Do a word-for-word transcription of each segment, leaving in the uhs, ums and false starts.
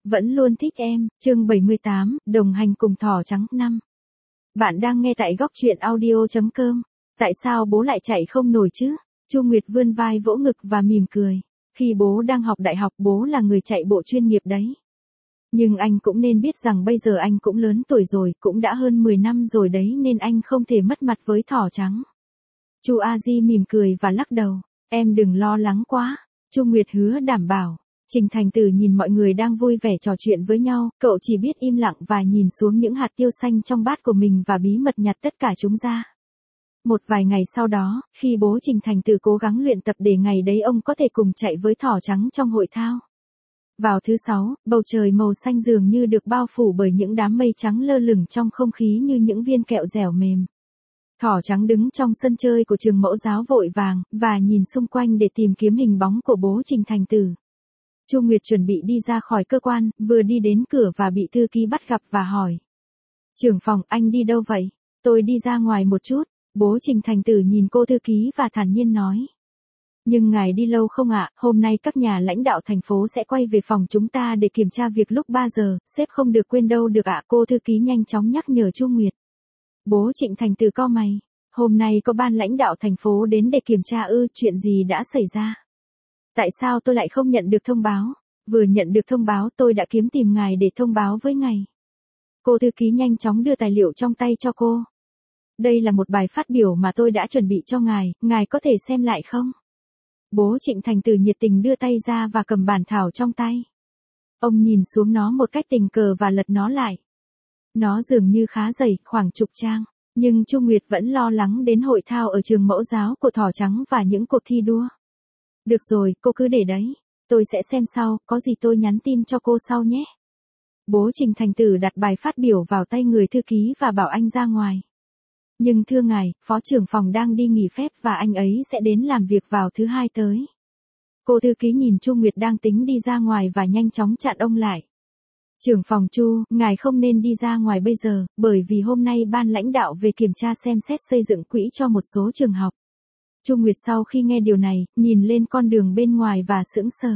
Vẫn luôn thích em, chương bảy mươi tám, đồng hành cùng thỏ trắng năm. Bạn đang nghe tại góc truyện audio chấm com. Tại sao bố lại chạy không nổi chứ? Chu Nguyệt vươn vai vỗ ngực và mỉm cười. Khi bố đang học đại học bố là người chạy bộ chuyên nghiệp đấy. Nhưng anh cũng nên biết rằng bây giờ anh cũng lớn tuổi rồi, cũng đã hơn mười năm rồi đấy nên anh không thể mất mặt với thỏ trắng. Chu A Di mỉm cười và lắc đầu. Em đừng lo lắng quá. Chu Nguyệt hứa đảm bảo. Trình Thành Tử nhìn mọi người đang vui vẻ trò chuyện với nhau, cậu chỉ biết im lặng và nhìn xuống những hạt tiêu xanh trong bát của mình và bí mật nhặt tất cả chúng ra. Một vài ngày sau đó, khi bố Trình Thành Tử cố gắng luyện tập để ngày đấy ông có thể cùng chạy với thỏ trắng trong hội thao. Vào thứ sáu, bầu trời màu xanh dường như được bao phủ bởi những đám mây trắng lơ lửng trong không khí như những viên kẹo dẻo mềm. Thỏ trắng đứng trong sân chơi của trường mẫu giáo vội vàng, và nhìn xung quanh để tìm kiếm hình bóng của bố Trình Thành Tử. Chu Nguyệt chuẩn bị đi ra khỏi cơ quan, vừa đi đến cửa và bị thư ký bắt gặp và hỏi. Trưởng phòng, anh đi đâu vậy? Tôi đi ra ngoài một chút. Bố Trình Thành Tử nhìn cô thư ký và thản nhiên nói. Nhưng ngài đi lâu không ạ? Hôm nay các nhà lãnh đạo thành phố sẽ quay về phòng chúng ta để kiểm tra việc lúc ba giờ, sếp không được quên đâu được ạ. Cô thư ký nhanh chóng nhắc nhở Chu Nguyệt. Bố Trịnh Thành Tử cau mày. Hôm nay có ban lãnh đạo thành phố đến để kiểm tra ư, chuyện gì đã xảy ra? Tại sao tôi lại không nhận được thông báo? Vừa nhận được thông báo tôi đã kiếm tìm ngài để thông báo với ngài. Cô thư ký nhanh chóng đưa tài liệu trong tay cho cô. Đây là một bài phát biểu mà tôi đã chuẩn bị cho ngài, ngài có thể xem lại không? Bố Trịnh Thành Tử nhiệt tình đưa tay ra và cầm bản thảo trong tay. Ông nhìn xuống nó một cách tình cờ và lật nó lại. Nó dường như khá dày, khoảng chục trang. Nhưng Chu Nguyệt vẫn lo lắng đến hội thao ở trường mẫu giáo của thỏ trắng và những cuộc thi đua. Được rồi, cô cứ để đấy. Tôi sẽ xem sau, có gì tôi nhắn tin cho cô sau nhé. Bố Trình Thành Tử đặt bài phát biểu vào tay người thư ký và bảo anh ra ngoài. Nhưng thưa ngài, phó trưởng phòng đang đi nghỉ phép và anh ấy sẽ đến làm việc vào thứ hai tới. Cô thư ký nhìn Chu Nguyệt đang tính đi ra ngoài và nhanh chóng chặn ông lại. Trưởng phòng Chu, ngài không nên đi ra ngoài bây giờ, bởi vì hôm nay ban lãnh đạo về kiểm tra xem xét xây dựng quỹ cho một số trường học. Chu Nguyệt sau khi nghe điều này, nhìn lên con đường bên ngoài và sững sờ.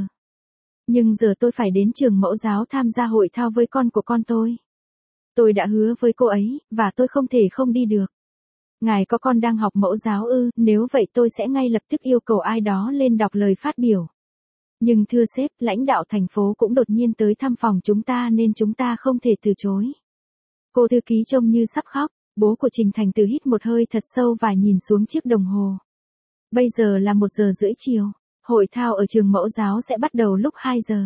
Nhưng giờ tôi phải đến trường mẫu giáo tham gia hội thao với con của con tôi. Tôi đã hứa với cô ấy, và tôi không thể không đi được. Ngài có con đang học mẫu giáo ư? Nếu vậy tôi sẽ ngay lập tức yêu cầu ai đó lên đọc lời phát biểu. Nhưng thưa sếp, lãnh đạo thành phố cũng đột nhiên tới thăm phòng chúng ta nên chúng ta không thể từ chối. Cô thư ký trông như sắp khóc, bố của Trình Thành Tử hít một hơi thật sâu và nhìn xuống chiếc đồng hồ. Bây giờ là một giờ rưỡi chiều, hội thao ở trường mẫu giáo sẽ bắt đầu lúc hai giờ.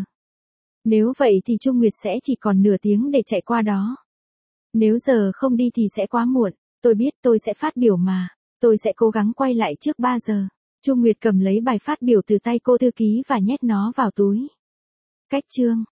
Nếu vậy thì Chu Nguyệt sẽ chỉ còn nửa tiếng để chạy qua đó. Nếu giờ không đi thì sẽ quá muộn, tôi biết tôi sẽ phát biểu mà, tôi sẽ cố gắng quay lại trước ba giờ. Chu Nguyệt cầm lấy bài phát biểu từ tay cô thư ký và nhét nó vào túi. Cách chương